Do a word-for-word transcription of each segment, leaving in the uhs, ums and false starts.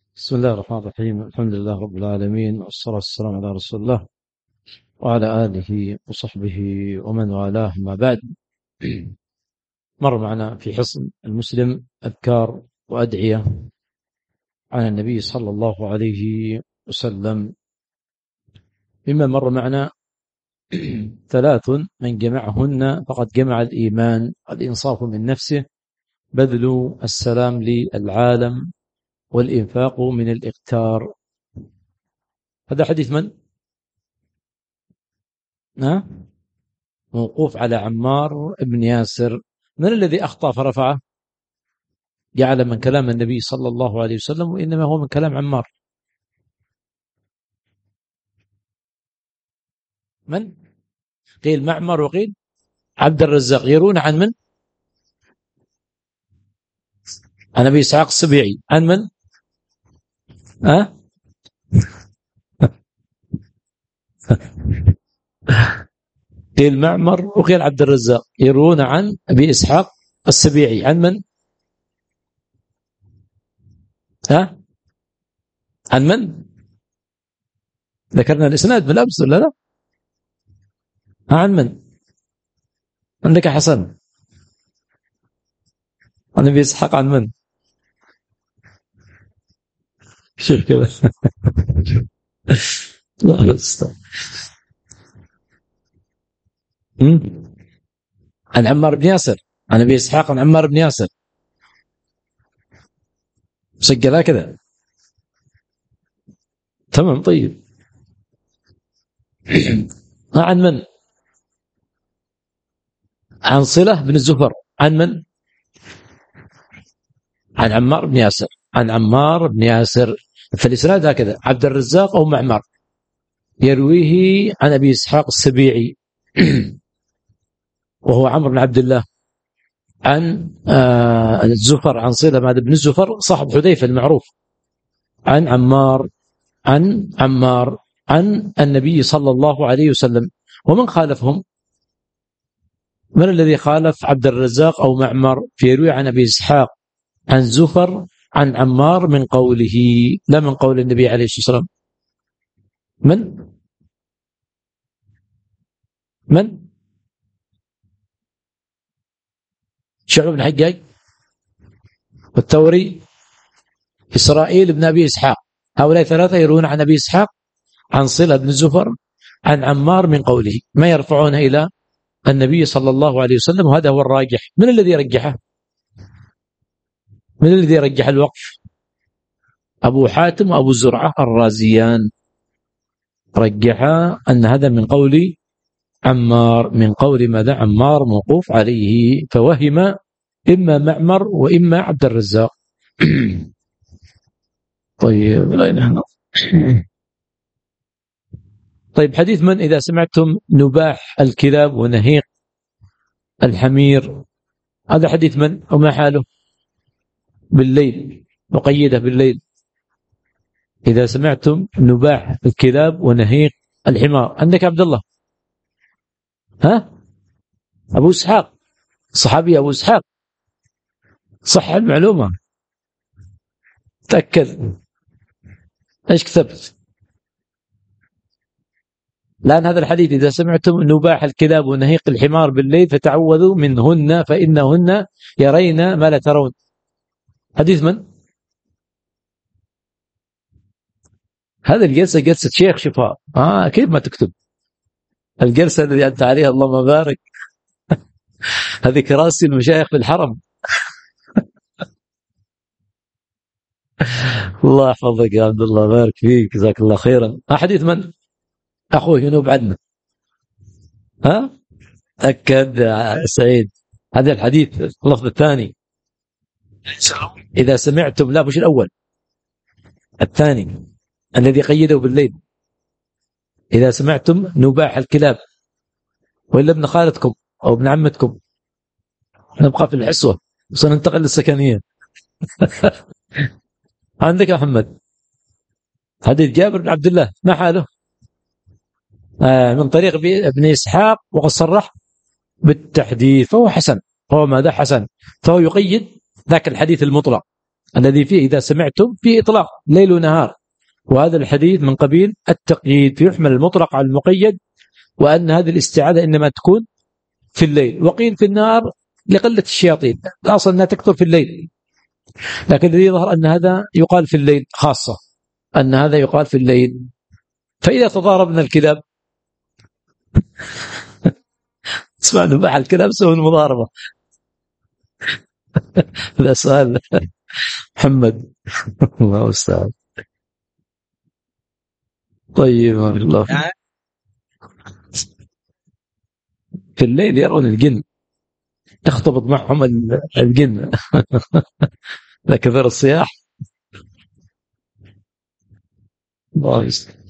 بسم الله الرحمن الرحيم. الحمد لله رب العالمين، والصلاة والسلام على رسول الله وعلى آله وصحبه ومن والاه، ما بعد. مر معنا في حصن المسلم أذكار وأدعية عن النبي صلى الله عليه وسلم. مما مر معنا ثلاث من جمعهن فقد جمع الإيمان: الإنصاف من نفسه، بذل السلام للعالم، والإنفاق من الإقتار. هذا حديث من؟ ها؟ موقوف على عمار بن ياسر. من الذي أخطأ فرفعه؟ جعل من كلام النبي صلى الله عليه وسلم، وإنما هو من كلام عمار. من؟ قيل معمر وقيل عبد الرزاق. يرون عن من؟ عن أبي إسحاق السبيعي. عن من؟ ها؟ قيل معمر وقيل عبد الرزاق. يرون عن أبي إسحاق السبيعي. عن من؟ ها؟ عن من؟ ذكرنا الإسناد بالأمس ولا لا؟ عن من؟ عندك حسن. عن أبي إسحاق. عن من؟ شوف كذا. لا لا استنى. عن عمار بن ياسر. عن أبي إسحاق عن عمار بن ياسر. سجلها كذا. تمام. طيب. عن من؟ عن صلة بن الزفر. عن من؟ عن عمار بن ياسر. عن عمار بن ياسر. فالإسناد هكذا: عبد الرزاق أو معمر يرويه عن أبي إسحاق السبيعي وهو عمرو بن عبد الله. عن آه الزفر، عن صلة بن الزفر صاحب حذيفة المعروف. عن عمار عن عمار عن النبي صلى الله عليه وسلم. ومن خالفهم؟ من الذي خالف عبد الرزاق أو معمر في يروي عن أبي إسحاق عن زفر عن عمار من قوله، لا من قول النبي عليه الصلاة والسلام؟ من؟ من؟ شعب بن حجاج، والثوري، إسرائيل بن أبي إسحاق. هؤلاء ثلاثة يروون عن أبي إسحاق عن صلة بن زفر عن عمار من قوله، ما يرفعون إلى النبي صلى الله عليه وسلم، وهذا هو الراجح. من الذي رجحه؟ من الذي رجح الوقف؟ أبو حاتم وأبو زرعة الرازيان رجحا أن هذا من قول عمار، من قول ماذا؟ عمار موقوف عليه، فوهم إما معمر وإما عبد الرزاق. طيب. لا نحن. طيب. حديث من؟ إذا سمعتم نباح الكلاب ونهيق الحمير. هذا حديث من وما حاله؟ بالليل، مقيدة بالليل. إذا سمعتم نباح الكلاب ونهيق الحمار. عندك عبد الله. ها؟ أبو إسحاق صحابي أبو إسحاق. صح المعلومة؟ تأكد. إيش كتبت؟ لأن هذا الحديث: إذا سمعتم نباح الكلاب ونهيق الحمار بالليل فتعوذوا منهن فإنهن يرين ما لا ترون. حديث من؟ هذا الجلسة جلسة شيخ شفاء. آه كيف ما تكتب الجلسة الذي أنت عليها؟ اللهم بارك. هذه كراسي المشايخ في الحرم. الله يحفظك يا عبد الله، بارك فيك، جزاك الله خيرا. حديث من؟ أخوه ينوب عنا. ها؟ أكد يا سعيد. هذا الحديث اللفظ الثاني: إذا سمعتم، لا مش الأول، الثاني الذي قيده بالليل: إذا سمعتم نباح الكلاب، وإلا ابن خالتكم أو ابن عمتكم. نبقى في الحسوة وسننتقل للسكنية. عندك يا محمد حديث جابر بن عبد الله، ما حاله؟ آه من طريق ابن إسحاق، وقد صرح بالتحديث، فهو حسن. هو ماذا؟ حسن. فهو يقيد ذاك الحديث المطلق الذي فيه إذا سمعتم فيه إطلاق ليل ونهار، وهذا الحديث من قبيل التقييد، فيحمل المطلق على المقيد، وأن هذه الاستعاذة إنما تكون في الليل. وقيل في النهار لقلة الشياطين، الأصل أنها تكثر في الليل، لكن الذي يظهر أن هذا يقال في الليل خاصة، أن هذا يقال في الليل. فإذا تضاربنا الكلاب اسمع نباح الكلاب سوى المضاربة. هذا سؤال محمد الله أستاذ. طيب ما الله في الليل يرون الجن، تختبط معهم الجن لا كثر الصياح. الله يستر.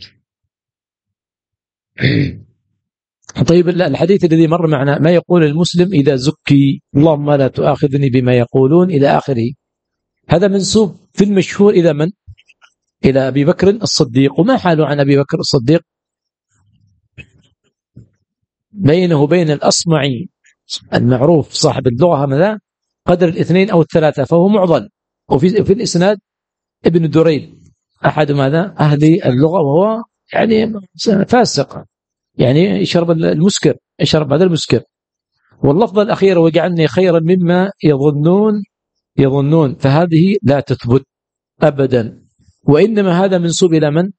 طيب الحديث الذي مر معنا ما يقول المسلم إذا زكي اللهم لا تؤاخذني بما يقولون إلى آخره، هذا منسوب في المشهور إلى من؟ إلى أبي بكر الصديق. وما حاله عن أبي بكر الصديق؟ بينه وبين الأصمعي المعروف صاحب اللغة ماذا قدر الاثنين أو الثلاثة، فهو معضل. وفي في الإسناد ابن دريد أحد ماذا أهل اللغة، وهو يعني فاسق، يعني يشرب المسكر، يشرب هذا المسكر. واللفظة الأخيرة وجعلني خيرا مما يظنون يظنون فهذه لا تثبت أبدا، وإنما هذا منسوب إلى من؟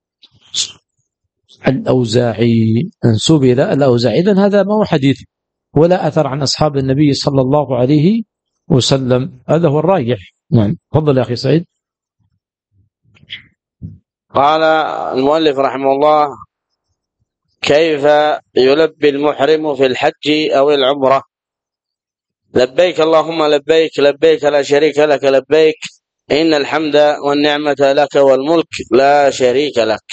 الأوزاعي، منسوب إلى الأوزاعي. إذن هذا ما هو حديث ولا أثر عن أصحاب النبي صلى الله عليه وسلم، هذا هو الراجح. نعم تفضل يا أخي سعيد. قال المؤلف رحمه الله: كيف يلبي المحرم في الحج أو العمرة؟ لبيك اللهم لبيك، لبيك لا شريك لك لبيك، إن الحمد والنعمة لك والملك لا شريك لك.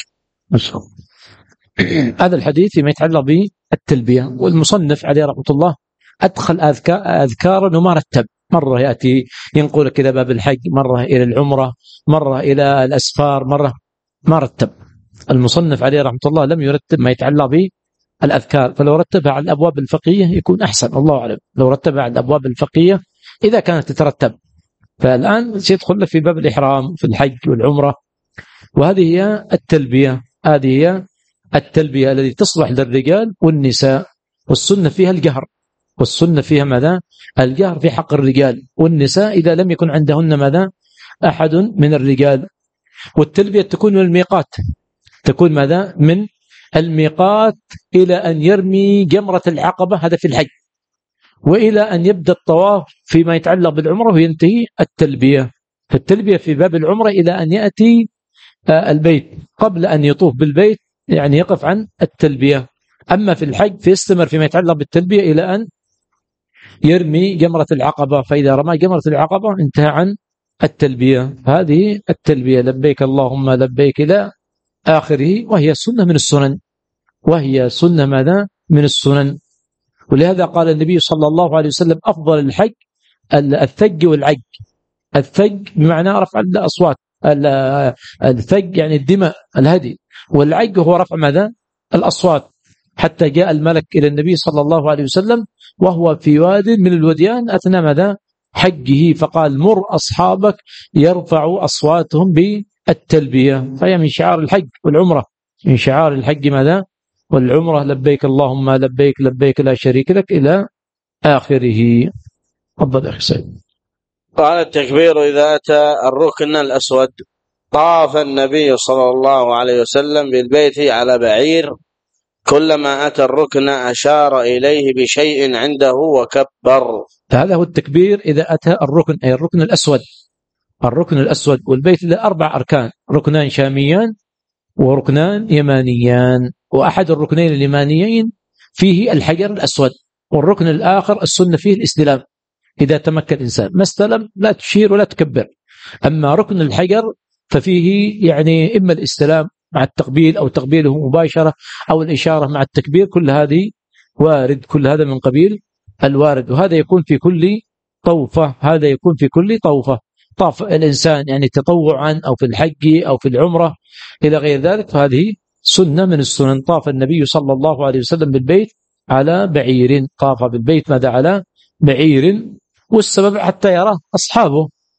هذا الحديث فيما يتعلق بالتلبية، والمصنف عليه رحمة الله أدخل أذكارا ومرتب، مرة يأتي ينقل إلى باب الحج، مرة إلى العمرة، مرة إلى الأسفار، مرة مرتب. المصنف عليه رحمة الله لم يرتب ما يتعلق بالأذكار، فلو رتبها على الأبواب الفقهية يكون أحسن، الله أعلم. لو رتبها على الأبواب الفقهية إذا كانت تترتب، فالآن سيدخل في باب الإحرام في الحج والعمرة، وهذه هي التلبية، هذه هي التلبية التي تصلح للرجال والنساء، والسنة فيها الجهر، والسنة فيها ماذا؟ الجهر في حق الرجال والنساء إذا لم يكن عندهن ماذا؟ أحد من الرجال. والتلبية تكون من الميقات، تكون ماذا؟ من الميقات إلى أن يرمي جمرة العقبة، هذا في الحج، وإلى أن يبدأ الطواف فيما يتعلق بالعمرة وينتهي التلبية. فالتلبية في باب العمرة إلى أن يأتي البيت، قبل أن يطوف بالبيت يعني يقف عن التلبية. أما في الحج فيستمر فيما يتعلق بالتلبية إلى أن يرمي جمرة العقبة، فإذا رمى جمرة العقبة انتهى عن التلبية. هذه التلبية لبيك اللهم لبيك إلى آخره، وهي سنة من السنن، وهي سنة ماذا؟ من السنن. ولهذا قال النبي صلى الله عليه وسلم أفضل الحج الثج والعج. الثج بمعنى رفع الأصوات، الثج يعني الدماء الهدي، والعج هو رفع ماذا؟ الأصوات. حتى جاء الملك إلى النبي صلى الله عليه وسلم وهو في واد من الوديان أثناء ماذا؟ حجه، فقال مر أصحابك يرفعوا أصواتهم بالتلبية. فهي من شعار الحج والعمرة، من شعار الحج ماذا؟ والعمرة لبيك اللهم لبيك لبيك لا شريك لك إلى آخره. تفضل يا أخي سعيد. قال التكبير إذا أتى الركن الأسود. طاف النبي صلى الله عليه وسلم بالبيت على بعير، كلما أتى الركن أشار إليه بشيء عنده وكبر. هذا هو التكبير إذا أتى الركن، أي الركن الأسود. الركن الأسود، والبيت له أربع أركان، ركنان شاميان وركنان يمانيان، وأحد الركنين اليمانيين فيه الحجر الأسود، والركن الآخر السنة فيه الاستلام. إذا تمكن الإنسان ما استلم لا تشير ولا تكبر. أما ركن الحجر ففيه يعني إما الاستلام مع التقبيل أو تقبيله مباشرة أو الإشارة مع التكبير، كل هذه وارد، كل هذا من قبيل الوارد. وهذا يكون في كل طوفة، هذا يكون في كل طوفة طاف الإنسان يعني تطوعا أو في الحج أو في العمرة إلى غير ذلك، فهذه سنة من السنن. طاف النبي صلى الله عليه وسلم بالبيت على بعير، طاف بالبيت ماذا؟ على بعير، والسبب حتى يراه أصحابه،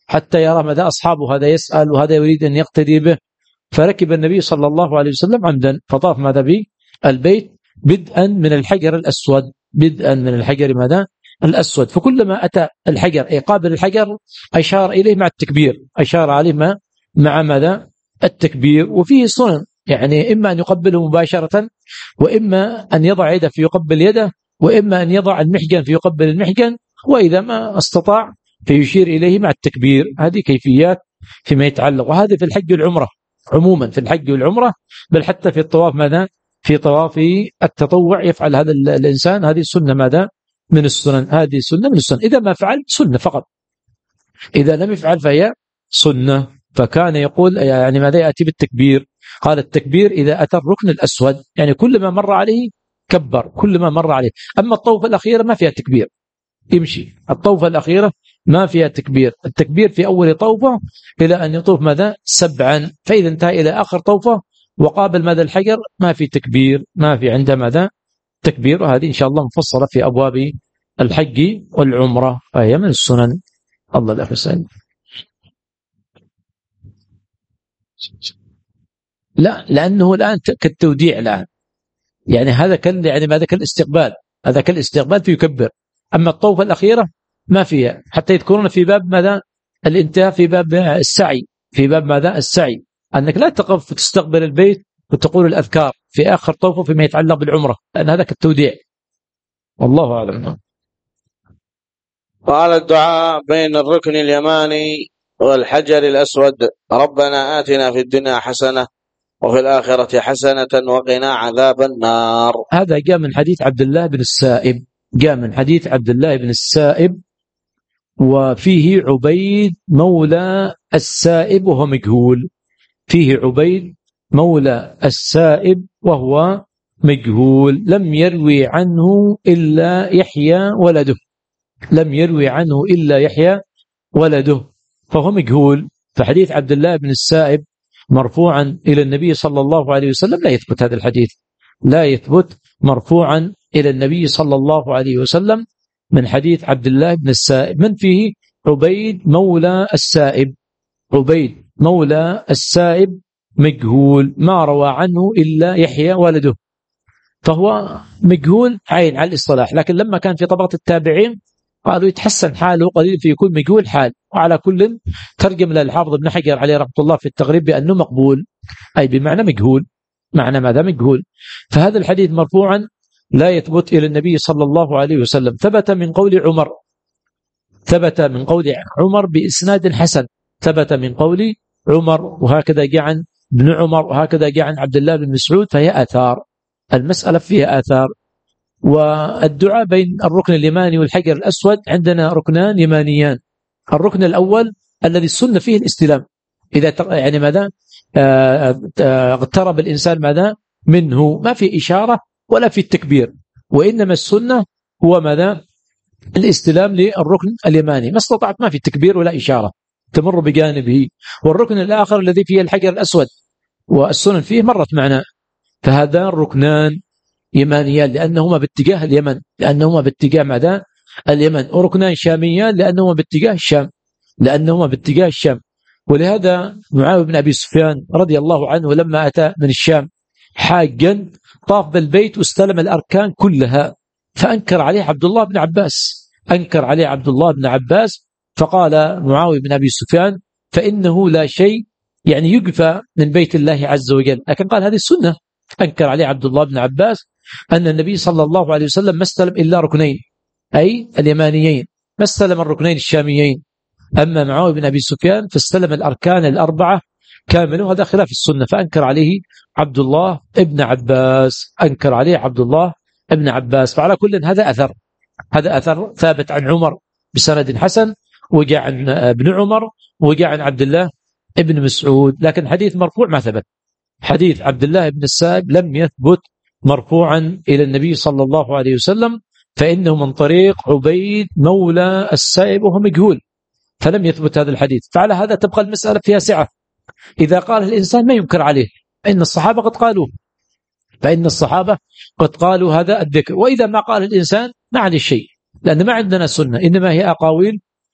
حتى يرى ماذا أصحابه، هذا يسأل وهذا يريد أن يقتدي به. فركب النبي صلى الله عليه وسلم عمدا فطاف ماذا به البيت بدءا من الحجر الأسود، بدءا من الحجر ماذا الأسود. فكلما أتى الحجر أي قابل الحجر أشار إليه مع التكبير، أشار عليه ما مع ماذا التكبير. وفيه سنن، يعني إما أن يقبله مباشرة، وإما أن يضع يده فيقبل يده، وإما أن يضع المحجن فيقبل المحجن، وإذا ما استطاع فيشير إليه مع التكبير. هذه كيفيات فيما يتعلق، وهذا في الحج والعمرة عموما، في الحج والعمرة، بل حتى في الطواف ماذا في طواف التطوع يفعل هذا الإنسان. هذه سنة ماذا من السنن، هذه سنة من السنن. إذا ما فعل سنة فقط، إذا لم يفعل فهي سنة. فكان يقول يعني ماذا يأتي بالتكبير، قال التكبير إذا أتى الركن الأسود، يعني كل ما مر عليه كبر، كل ما مر عليه. أما الطوفة الأخيرة ما فيها تكبير، يمشي. الطوفة الأخيرة ما فيها تكبير، التكبير في أول طوفة إلى أن يطوف ماذا سبعا، فإذا انتهى إلى آخر طوفة وقابل ماذا الحجر ما في تكبير، ما في عنده ماذا تكبير. وهذه إن شاء الله مفصلة في أبواب الحج والعمرة، فهي من السنن. الله لا يحسن. لا، لأنه الآن كالتوديع الآن، يعني هذا كان يعني ماذا كالاستقبال، هذا كالاستقبال فيكبر. أما الطوفة الأخيرة ما فيها، حتى يذكرون في باب ماذا الانتهاء، في باب السعي، في باب ماذا السعي، أنك لا تقف وتستقبل البيت وتقول الأذكار في آخر طوفة فيما يتعلق بالعمرة، لأن هذا كالتوديع. والله أعلم. قال الدعاء بين الركن اليماني والحجر الأسود: ربنا آتنا في الدنيا حسنة وفي الآخرة حسنة وقنا عذاب النار. هذا جاء من حديث عبد الله بن السائب، جاء من حديث عبد الله بن السائب، وفيه عبيد مولى السائب وهو مجهول، فيه عبيد مولى السائب وهو مجهول، لم يروي عنه إلا يحيى ولده، لم يروي عنه إلا يحيى ولده، فهو مجهول. فحديث عبد الله بن السائب مرفوعا إلى النبي صلى الله عليه وسلم لا يثبت، هذا الحديث لا يثبت مرفوعا إلى النبي صلى الله عليه وسلم من حديث عبد الله بن السائب. من فيه عبيد مولى السائب، عبيد مولى السائب مجهول، ما روى عنه إلا يحيى ولده، فهو مجهول عين على الاصطلاح. لكن لما كان في طبقة التابعين قالوا يتحسن حاله قليل فيكون مجهول حال. وعلى كل ترجم للحافظ ابن حجر عليه رحمة الله في التغريب بأنه مقبول، أي بمعنى مجهول، معنى ماذا مجهول. فهذا الحديث مرفوعا لا يثبت إلى النبي صلى الله عليه وسلم، ثبت من قول عمر، ثبت من قول عمر بإسناد حسن، ثبت من قول عمر، وهكذا جاء عن ابن عمر، وهكذا جاء عن عبد الله بن مسعود، فهي آثار، المسألة فيها آثار. والدعاء بين الركن اليماني والحجر الأسود عندنا ركنان يمانيان. الركن الأول الذي السنة فيه الاستلام، إذا يعني ماذا اقترب الإنسان ماذا منه، ما في إشارة ولا في التكبير، وإنما السنة هو ماذا الاستلام للركن اليماني، ما استطعت ما في التكبير ولا إشارة، تمر بجانبه. والركن الآخر الذي فيه الحجر الأسود والسنن فيه مرت معنا، فهذا الركنان يمانيان لأنهما باتجاه اليمن، لأنهما باتجاه ماذا اليمن، وركنان شاميان لأنهما باتجاه الشام، لأنهما باتجاه الشام. ولهذا معاوية بن أبي سفيان رضي الله عنه لما أتى من الشام حاجا طاف بالبيت واستلم الأركان كلها، فأنكر عليه عبد الله بن عباس، أنكر عليه عبد الله بن عباس، فقال معاوية بن أبي سفيان فإنه لا شيء يعني يقفى من بيت الله عز وجل، لكن قال هذه السنة. أنكر عليه عبد الله بن عباس أن النبي صلى الله عليه وسلم ما استلم إلا ركنين، أي اليمانيين، ما استلم الركنين الشاميين. أما معاوية بن أبي سفيان فاستلم الأركان الأربعة كاملة، وهذا خلاف السنة، فأنكر عليه عبد الله بن عباس، أنكر عليه عبد الله بن عباس. فعلى كل هذا أثر، هذا أثر ثابت عن عمر بسند حسن، وجاء عن ابن عمر، وجاء عن عبد الله ابن مسعود، لكن حديث مرفوع ما ثبت. حديث عبد الله بن السائب لم يثبت مرفوعا إلى النبي صلى الله عليه وسلم، فإنه من طريق عبيد مولى السائب وهو مجهول، فلم يثبت هذا الحديث. فعلى هذا تبقى المسألة فيها سعة، إذا قال الإنسان ما ينكر عليه، فإن الصحابة قد قالوا، فإن الصحابة قد قالوا هذا الذكر. وإذا ما قال الإنسان ما عليه شيء، لأن ما عندنا سنة، إنما هي أقاويل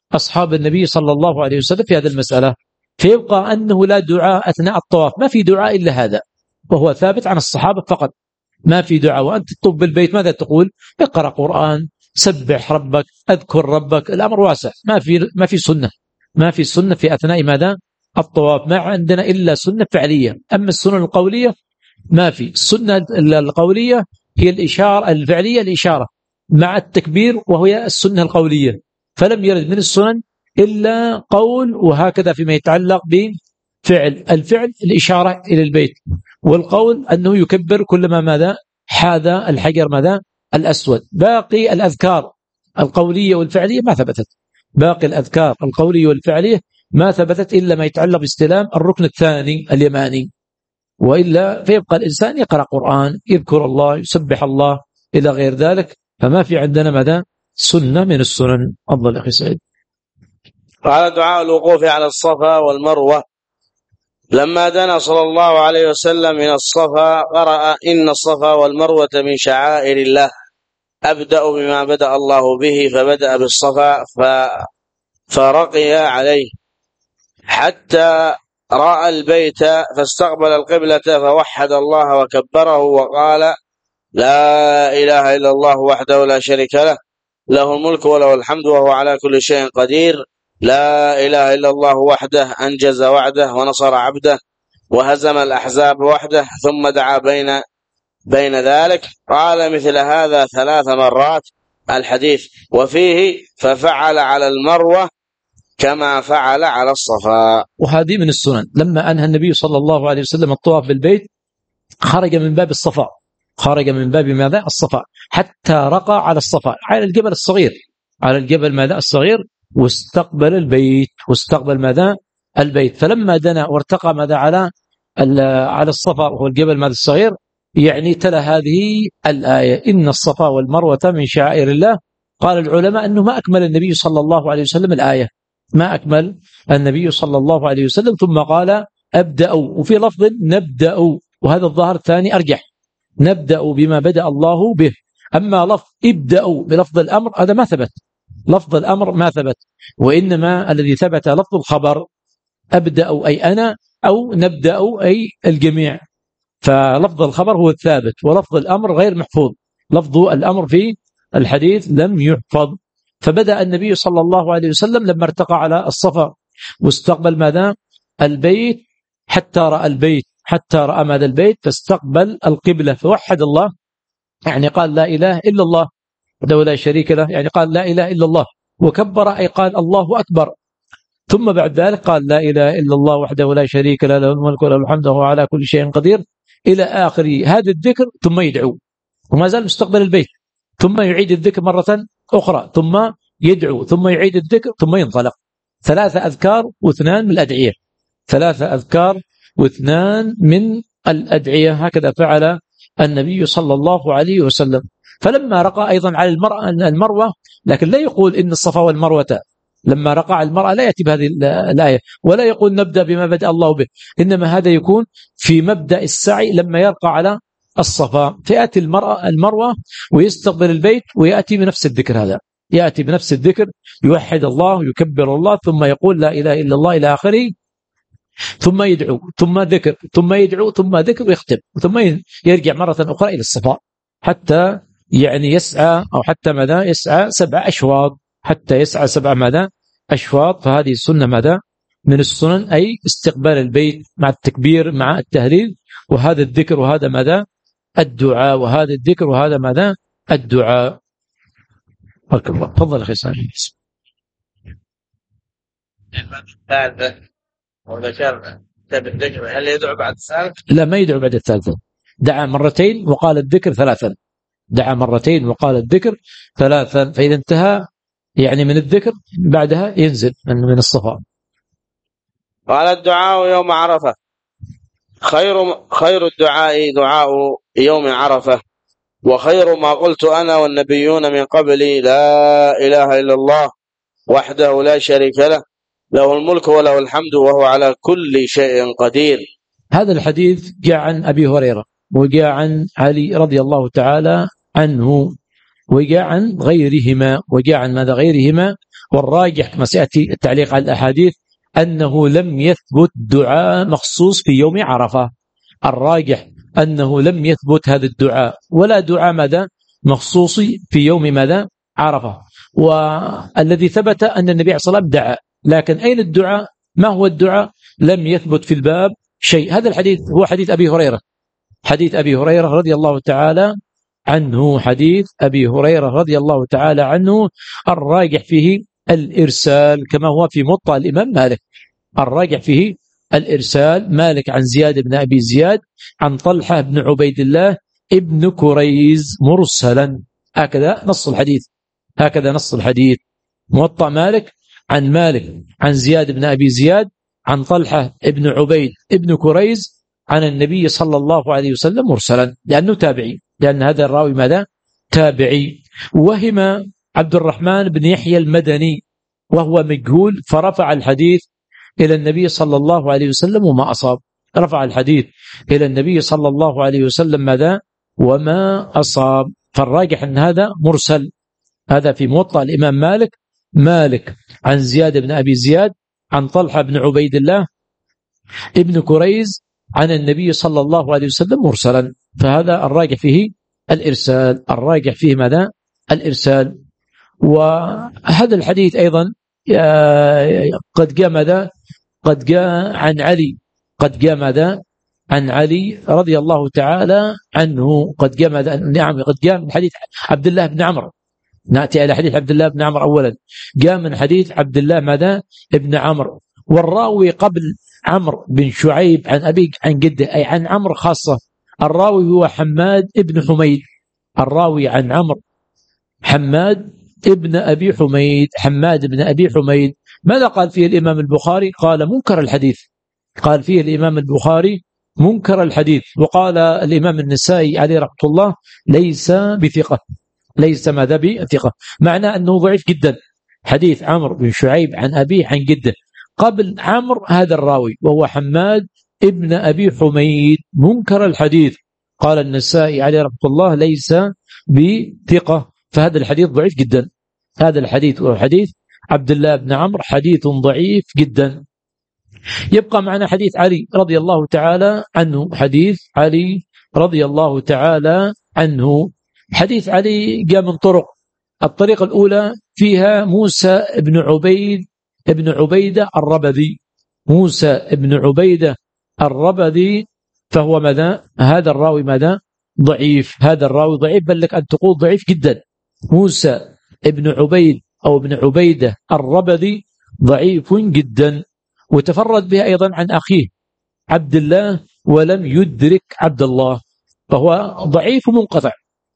أصحاب النبي صلى الله عليه وسلم في هذه المسألة، فيبقى أنه لا دعاء أثناء الطواف، ما في دعاء إلا هذا، وهو ثابت عن الصحابة فقط، ما في دعاء. وأنت تطوف بالبيت ماذا تقول؟ اقرأ قرآن، سبح ربك، أذكر ربك، الأمر واسع، ما في ما في سنة، ما في سنة في أثناء ماذا؟ الطواف. ما عندنا إلا سنة فعلية، أما السنة القولية ما في. السنة القولية هي الإشارة الفعلية، الإشارة مع التكبير، وهي السنة القولية. فلم يرد من السنن إلا قول، وهكذا فيما يتعلق بفعل. الفعل الإشارة إلى البيت، والقول أنه يكبر كلما ماذا؟ حاذ الحجر ماذا؟ الأسود. باقي الأذكار القولية والفعلية ما ثبتت، باقي الأذكار القولية والفعلية ما ثبتت إلا ما يتعلق باستلام الركن الثاني اليماني، وإلا فيبقى الإنسان يقرأ قرآن، يذكر الله، يسبح الله، إلى غير ذلك. فما في عندنا ماذا؟ سنة من السنن. أفضل أخي سعيد. قال دعاء الوقوف على الصفا والمروة. لما دنا صلى الله عليه وسلم من الصفا قرأ إن الصفا والمروة من شعائر الله، أبدأ بما بدأ الله به، فبدأ بالصفا فرقي عليه حتى رأى البيت، فاستقبل القبلة فوحد الله وكبره وقال لا إله إلا الله وحده لا شريك له، له الملك وله الحمد وهو على كل شيء قدير، لا إله إلا الله وحده أنجز وعده ونصر عبده وهزم الأحزاب وحده. ثم دعا بين بين ذلك، قال مثل هذا ثلاث مرات الحديث. وفيه ففعل على المروة كما فعل على الصفا. وهذه من السنن. لما أنهى النبي صلى الله عليه وسلم الطواف بالبيت خرج من باب الصفا، خرج من باب ماذا؟ الصفا، حتى رقى على الصفا، على الجبل الصغير، على الجبل ماذا؟ الصغير، واستقبل البيت، واستقبل ماذا؟ البيت. فلما دنا وارتقى ماذا؟ على على الصفا وهو الجبل ماذا؟ الصغير، يعني تلا هذه الآية إن الصفا والمروة من شعائر الله. قال العلماء أنه ما أكمل النبي صلى الله عليه وسلم الآية، ما أكمل النبي صلى الله عليه وسلم، ثم قال أبدأ، وفي لفظ نبدأ، وهذا الظاهر الثاني أرجح، نبدأ بما بدأ الله به. أما لفظ ابدأوا بلفظ الأمر هذا ما ثبت، لفظ الأمر ما ثبت، وإنما الذي ثبت لفظ الخبر، أبدأ أي أنا، أو نبدأ أي الجميع. فلفظ الخبر هو الثابت، ولفظ الأمر غير محفوظ، لفظ الأمر في الحديث لم يحفظ. فبدأ النبي صلى الله عليه وسلم لما ارتقى على الصفا واستقبل ماذا؟ البيت، حتى رأى البيت، حتى رأى ماذا؟ البيت، فاستقبل القبلة فوحد الله، يعني قال لا إله إلا الله وحده لا شريك له، يعني قال لا إله إلا الله، وكبر أي قال الله أكبر. ثم بعد ذلك قال لا إله إلا الله وحده لا شريك له، له الملك وله الحمد وهو على كل شيء قدير، إلى آخر هذا الذكر. ثم يدعو، وما زال مستقبل البيت، ثم يعيد الذكر مرة أخرى، ثم يدعو، ثم يعيد الذكر، ثم ينطلق. ثلاثة أذكار واثنان من الأدعية، ثلاثة أذكار واثنان من الأدعية، هكذا فعل النبي صلى الله عليه وسلم. فلما رقى أيضا على المروة، لكن لا يقول إن الصفا والمروة، لما رقى على المرأة لا يأتي بهذه الآية، ولا يقول نبدأ بما بدأ الله به، إنما هذا يكون في مبدأ السعي لما يرقى على الصفا، فيأتي المرأة المروة ويستقبل البيت ويأتي بنفس الذكر، هذا يأتي بنفس الذكر، يوحد الله، يكبر الله، ثم يقول لا إله إلا الله إلى آخره، ثم يدعو، ثم ذكر، ثم يدعو، ثم ذكر، ويختم، ثم يرجع مرة أخرى إلى الصفا، حتى يعني يسعى، أو حتى ماذا؟ يسعى سبع أشواط، حتى يسعى سبع ماذا؟ أشواط. فهذه السنة ماذا؟ من السنن، أي استقبال البيت مع التكبير مع التهليل، وهذا الذكر، وهذا ماذا؟ الدعاء، وهذا الذكر، وهذا ماذا؟ الدعاء. تفضل أخي سامي. الثالثة وذكرنا بالذكر، هل يدعو بعد الثالث؟ لا، ما يدعو بعد الثالثة. دعا مرتين وقال الذكر ثلاثا، دعا مرتين وقال الذكر ثلاثا، فإذا انتهى يعني من الذكر بعدها ينزل من الصفا. قال الدعاء يوم عرفة، خير خير الدعاء دعاء يوم عرفة، وخير ما قلت أنا والنبيون من قبلي لا إله إلا الله وحده لا شريك له، له الملك وله الحمد وهو على كل شيء قدير. هذا الحديث جاء عن أبي هريرة، وجاء عن علي رضي الله تعالى عنه، وجاء عن غيرهما، وجاء عن ماذا؟ غيرهما. والراجح كما سيأتي التعليق على الأحاديث أنه لم يثبت دعاء مخصوص في يوم عرفة. الراجح أنه لم يثبت هذا الدعاء ولا دعاء ماذا مخصوص في يوم ماذا عرفة. والذي ثبت أن النبي صلى الله عليه وسلم دعا، لكن أين الدعاء؟ ما هو الدعاء؟ لم يثبت في الباب شيء. هذا الحديث هو حديث أبي هريرة، حديث أبي هريرة رضي الله تعالى عنه، حديث أبي هريرة رضي الله تعالى عنه. الراجح فيه الإرسال كما هو في موطأ الإمام مالك، الراجح فيه الإرسال. مالك عن زياد بن أبي زياد عن طلحة بن عبيد الله ابن كريز مرسلا، هكذا نص الحديث، هكذا نص الحديث. موطأ مالك عن مالك عن زياد بن أبي زياد عن طلحة ابن عبيد ابن كريز عن النبي صلى الله عليه وسلم مرسلا، لأنه تابعي، لأن هذا الراوي ماذا تابعي. وهم عبد الرحمن بن يحيى المدني وهو مجهول، فرفع الحديث إلى النبي صلى الله عليه وسلم وما أصاب، رفع الحديث إلى النبي صلى الله عليه وسلم ماذا وما أصاب. فالراجح أن هذا مرسل. هذا في موطأ الإمام مالك، مالك عن زياد بن أبي زياد عن طلحة بن عبيد الله ابن كريز عن النبي صلى الله عليه وسلم مرسلا، فهذا الراجح فيه الإرسال، الراجح فيه ماذا الإرسال. وهذا الحديث أيضا قد جاء ماذا قد جاء عن علي، قد جاء ماذا عن علي رضي الله تعالى عنه، قد جاء ماذا نعم قد جاء من حديث عبد الله بن عمرو. نأتي إلى حديث عبد الله بن عمرو أولا. جاء من حديث عبد الله ماذا ابن عمرو، والراوي قبل عمرو بن شعيب عن أبي عن جده، أي عن عمرو خاصة. الراوي هو حماد ابن حميد، الراوي عن عمرو حماد ابن أبي حميد، حماد ابن أبي حميد. ماذا قال فيه الإمام البخاري؟ قال منكر الحديث، قال فيه الإمام البخاري منكر الحديث. وقال الإمام النسائي عليه رحمة الله ليس بثقة، ليس ماذا بثقة، معنى أنه ضعيف جدا. حديث عمرو بن شعيب عن أبيه عن جده، قبل عمرو هذا الراوي وهو حماد ابن أبي حميد منكر الحديث. قال النسائي عليه رحمة الله ليس بثقة، فهذا الحديث ضعيف جدا. هذا الحديث هو حديث عبد الله بن عمرو حديث ضعيف جدا. يبقى معنا حديث علي رضي الله تعالى عنه، حديث علي رضي الله تعالى عنه. حديث علي جاء من طرق. الطريقة الأولى فيها موسى بن عبيد ابن عبيدة الربذي، موسى ابن عبيدة الربذي، فهو ماذا هذا الراوي ماذا ضعيف، هذا الراوي ضعيف، بل لك أن تقول ضعيف جدا. موسى ابن عبيد أو ابن عبيدة الربذي ضعيف جدا. وتفرد به أيضا عن أخيه عبد الله ولم يدرك عبد الله، فهو ضعيف منقطع.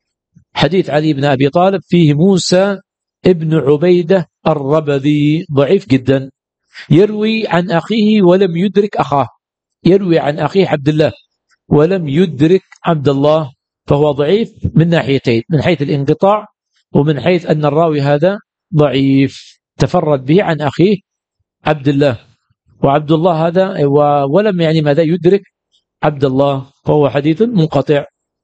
حديث علي بن أبي طالب فيه موسى ابن عبيدة الربذي ضعيف جدا، يروي عن أخيه ولم يدرك أخاه، يروي عن أخيه عبد الله ولم يدرك عبد الله، فهو ضعيف من ناحيتين، من حيث الانقطاع ومن حيث أن الراوي هذا ضعيف تفرد به عن أخيه عبد الله، وعبد الله هذا ولم يعني ماذا يدرك عبد الله، فهو حديث منقطع.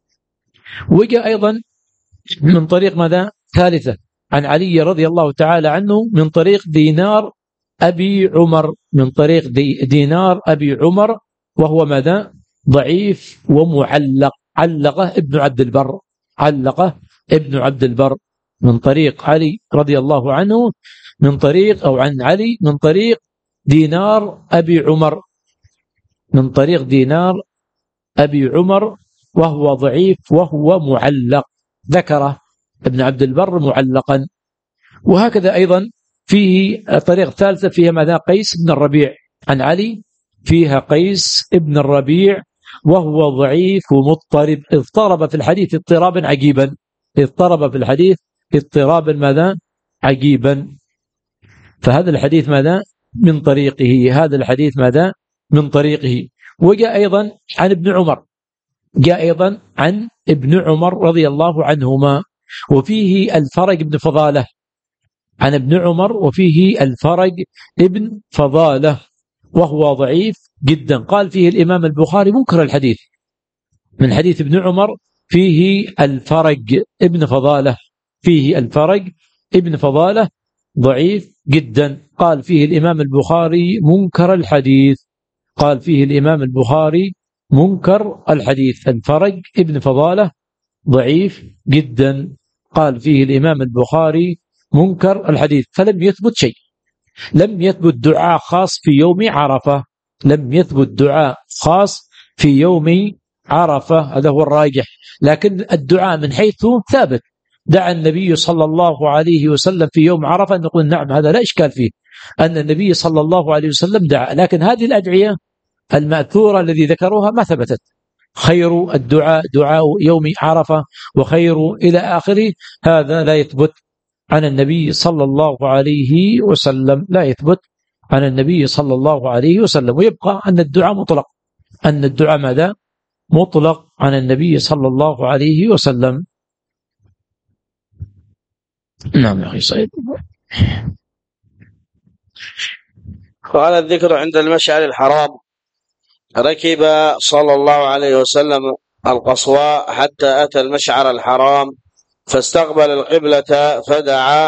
وجاء أيضا من طريق ماذا ثالثة عن علي رضي الله تعالى عنه من طريق دينار أبي عمر، من طريق دي دينار أبي عمر، وهو ماذا ضعيف ومعلق، علقه ابن عبد البر، علقه ابن عبد البر من طريق علي رضي الله عنه، من طريق أو عن علي من طريق دينار أبي عمر، من طريق دينار أبي عمر، وهو ضعيف وهو معلق، ذكره ابن عبد البر معلقا. وهكذا أيضا فيه طريق ثالثة فيها ماذا قيس بن الربيع عن علي، فيها قيس بن الربيع وهو ضعيف ومضطرب، اضطرب في الحديث اضطرابا عجيبا، اضطرب في الحديث اضطرابا ماذا عجيبا. فهذا الحديث ماذا من طريقه، هذا الحديث ماذا من طريقه. وجاء أيضا عن ابن عمر، جاء أيضا عن ابن عمر رضي الله عنهما، وفيه الفرج بن فضالة عن ابن عمر، وفيه الفرج ابن فضالة وهو ضعيف جدا. قال فيه الإمام البخاري منكر الحديث، من حديث ابن عمر فيه الفرج ابن فضالة، فيه الفرج ابن فضالة ضعيف جدا. قال فيه الإمام البخاري منكر الحديث، قال فيه الإمام البخاري منكر الحديث. الفرج ابن فضالة ضعيف جدا، قال فيه الإمام البخاري منكر الحديث. فلم يثبت شيء، لم يثبت دعاء خاص في يوم عرفة، لم يثبت دعاء خاص في يوم عرفة، هذا هو الراجح. لكن الدعاء من حيث ثابت، دعا النبي صلى الله عليه وسلم في يوم عرفة، نقول نعم هذا لا إشكال فيه أن النبي صلى الله عليه وسلم دعا. لكن هذه الأدعية المأثورة الذي ذكروها ما ثبتت. خير الدعاء دعاء يوم عرفة، وخير إلى آخره، هذا لا يثبت عن النبي صلى الله عليه وسلم، لا يثبت عن النبي صلى الله عليه وسلم. ويبقى أن الدعاء مطلق، أن الدعاء ماذا؟ مطلق عن النبي صلى الله عليه وسلم. نعم يا أخي سعيد. قال الذكر عند المشعر الحرام. ركب صلى الله عليه وسلم القصواء حتى أتى المشعر الحرام فاستقبل القبلة فدعا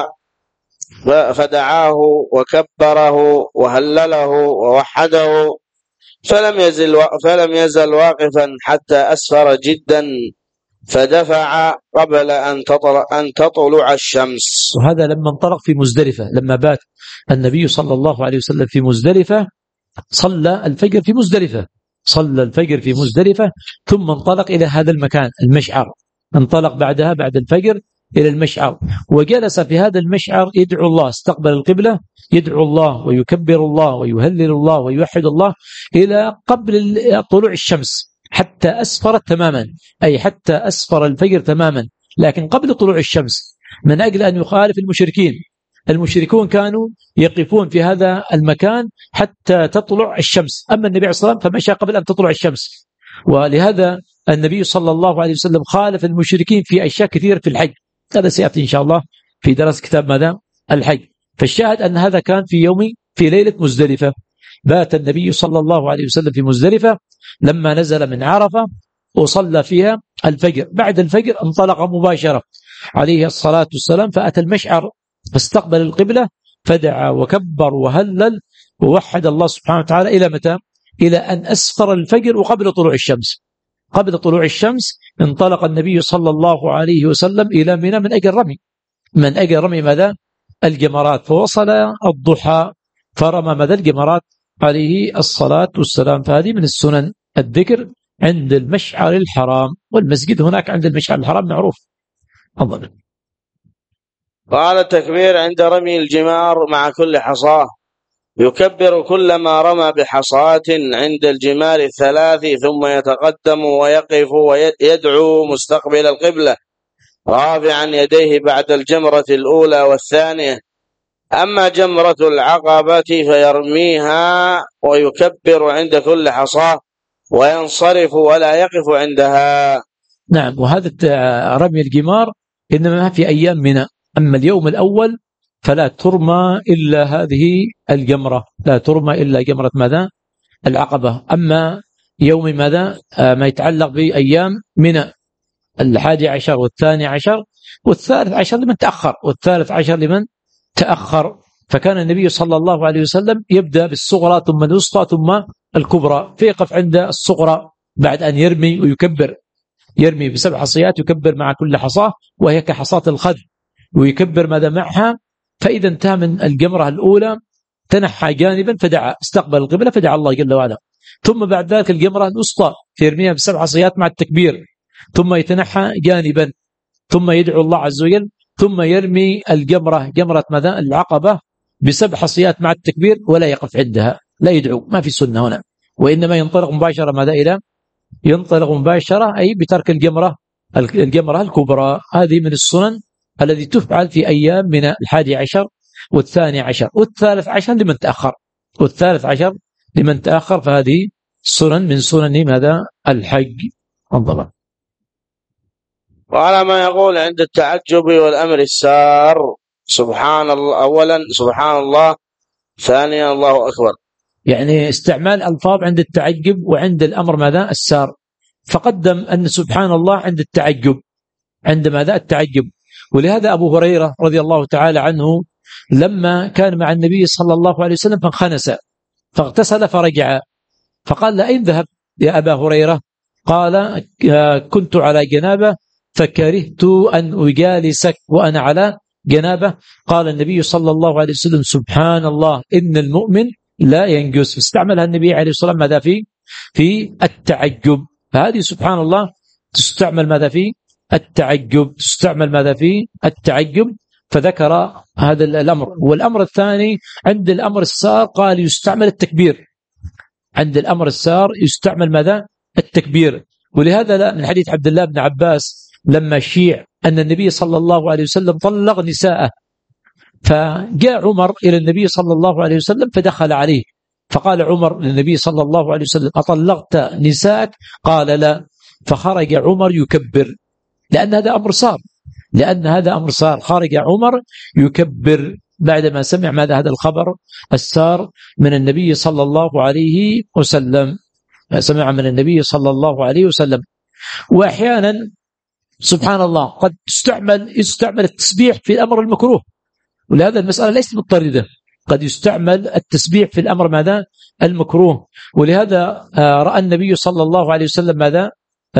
فدعاه وكبره وهلله ووحده، فلم يزل فلم يزل واقفا حتى أسفر جدا فدفع قبل أن تطلع أن تطلع الشمس. وهذا لما انطلق في مزدلفة، لما بات النبي صلى الله عليه وسلم في مزدلفة، صلى الفجر في مزدلفة، صلى الفجر في مزدلفة، ثم انطلق إلى هذا المكان المشعر، انطلق بعدها بعد الفجر إلى المشعر، وجلس في هذا المشعر يدعو الله، استقبل القبلة، يدعو الله ويكبر الله ويهلل الله ويوحد الله إلى قبل طلوع الشمس حتى أسفرت تماما، أي حتى أسفر الفجر تماما، لكن قبل طلوع الشمس، من أجل أن يخالف المشركين. المشركون كانوا يقفون في هذا المكان حتى تطلع الشمس، أما النبي عليه الصلاة والسلام فمشى قبل أن تطلع الشمس. ولهذا النبي صلى الله عليه وسلم خالف المشركين في أشياء كثيرة في الحج، هذا سيأتي إن شاء الله في درس كتاب ماذا؟ الحج. فالشاهد أن هذا كان في يوم في ليلة مزدلفة، بات النبي صلى الله عليه وسلم في مزدلفة لما نزل من عرفة وصلى فيها الفجر. بعد الفجر انطلق مباشرة عليه الصلاة والسلام فأتى المشعر فاستقبل القبلة فدعا وكبر وهلل ووحد الله سبحانه وتعالى إلى متى؟ إلى أن أسفر الفجر وقبل طلوع الشمس. قبل طلوع الشمس انطلق النبي صلى الله عليه وسلم إلى منى من أجل رمي من أجل رمي ماذا؟ الجمرات. فوصل الضحى فرمى ماذا؟ الجمرات عليه الصلاة والسلام. فهذه من السنن الذكر عند المشعر الحرام، والمسجد هناك عند المشعر الحرام معروف. أظن قال التكبير عند رمي الجمار مع كل حصاة، يكبر كلما رمى بحصاة عند الجمار الثلاث، ثم يتقدم ويقف ويدعو مستقبل القبلة رافعا يديه بعد الجمرة الأولى والثانية. أما جمرة العقبة فيرميها ويكبر عند كل حصاة وينصرف ولا يقف عندها. نعم، وهذا رمي الجمار إنما في أيام منى. أما اليوم الأول فلا ترمى إلا هذه الجمرة، لا ترمى إلا جمرة ماذا؟ العقبة. أما يوم ماذا؟ ما يتعلق بأيام منى، الحادي عشر والثاني عشر والثالث عشر لمن تأخر والثالث عشر لمن تأخر. فكان النبي صلى الله عليه وسلم يبدأ بالصغرى ثم الوسطى ثم الكبرى، فيقف عند الصغرى بعد أن يرمي ويكبر، يرمي بسبع حصيات يكبر مع كل حصاة وهي كحصاة الخذ، ويكبر ماذا معها. فإذا انتهى من الجمرة الأولى تنحى جانبا فدعا، استقبل القبلة فدعا الله جل وعلا. ثم بعد ذلك الجمرة الوسطى يرميها بسبع حصيات مع التكبير، ثم يتنحى جانبا، ثم يدعو الله عز وجل، ثم يرمي الجمرة جمرة ماذا؟ العقبة بسبع حصيات مع التكبير ولا يقف عندها، لا يدعو، ما في سنة هنا، وإنما ينطلق مباشرة ماذا؟ إلى ينطلق مباشرة أي بترك الجمرة الجمرة الكبرى. هذه من السنن الذي تفعل في أيام من الحادي عشر والثاني عشر والثالث عشر لمن تأخر والثالث عشر لمن تأخر فهذه سنن من سنن ماذا؟ الحج. انظر. وعلى ما يقول عند التعجب والأمر السار، سبحان الله أولا، سبحان الله ثانيا، الله أكبر، يعني استعمال ألفاظ عند التعجب وعند الأمر ماذا؟ السار. فقدم أن سبحان الله عند التعجب، عند ماذا؟ التعجب. ولهذا أبو هريرة رضي الله تعالى عنه لما كان مع النبي صلى الله عليه وسلم فانخنس فاغتسل فرجع، فقال له: أين ذهب يا أبا هريرة؟ قال: كنت على جنابة فكرهت أن أجالسك وأنا على جنابة. قال النبي صلى الله عليه وسلم: سبحان الله إن المؤمن لا ينجس. استعملها النبي عليه الصلاة والسلام ماذا في في التعجب. فهذه سبحان الله تستعمل ماذا في التعجب، تستعمل ماذا في التعجب. فذكر هذا الأمر. والأمر الثاني عند الأمر السار قال يستعمل التكبير. عند الأمر السار يستعمل ماذا؟ التكبير. ولهذا لا من حديث عبد الله بن عباس لما شيع أن النبي صلى الله عليه وسلم طلق نساءه، فجاء عمر إلى النبي صلى الله عليه وسلم فدخل عليه، فقال عمر للنبي صلى الله عليه وسلم: أطلقت نساءك؟ قال: لا. فخرج عمر يكبر، لأن هذا أمر صار لأن هذا أمر صار خرج عمر يكبر بعدما سمع ماذا هذا الخبر السار من النبي صلى الله عليه وسلم، سمع من النبي صلى الله عليه وسلم. وأحيانا سبحان الله قد يستعمل يستعمل التسبيح في الأمر المكروه، ولهذا المسألة ليست مضطردة، قد يستعمل التسبيح في الأمر ماذا المكروه. ولهذا رأى النبي صلى الله عليه وسلم ماذا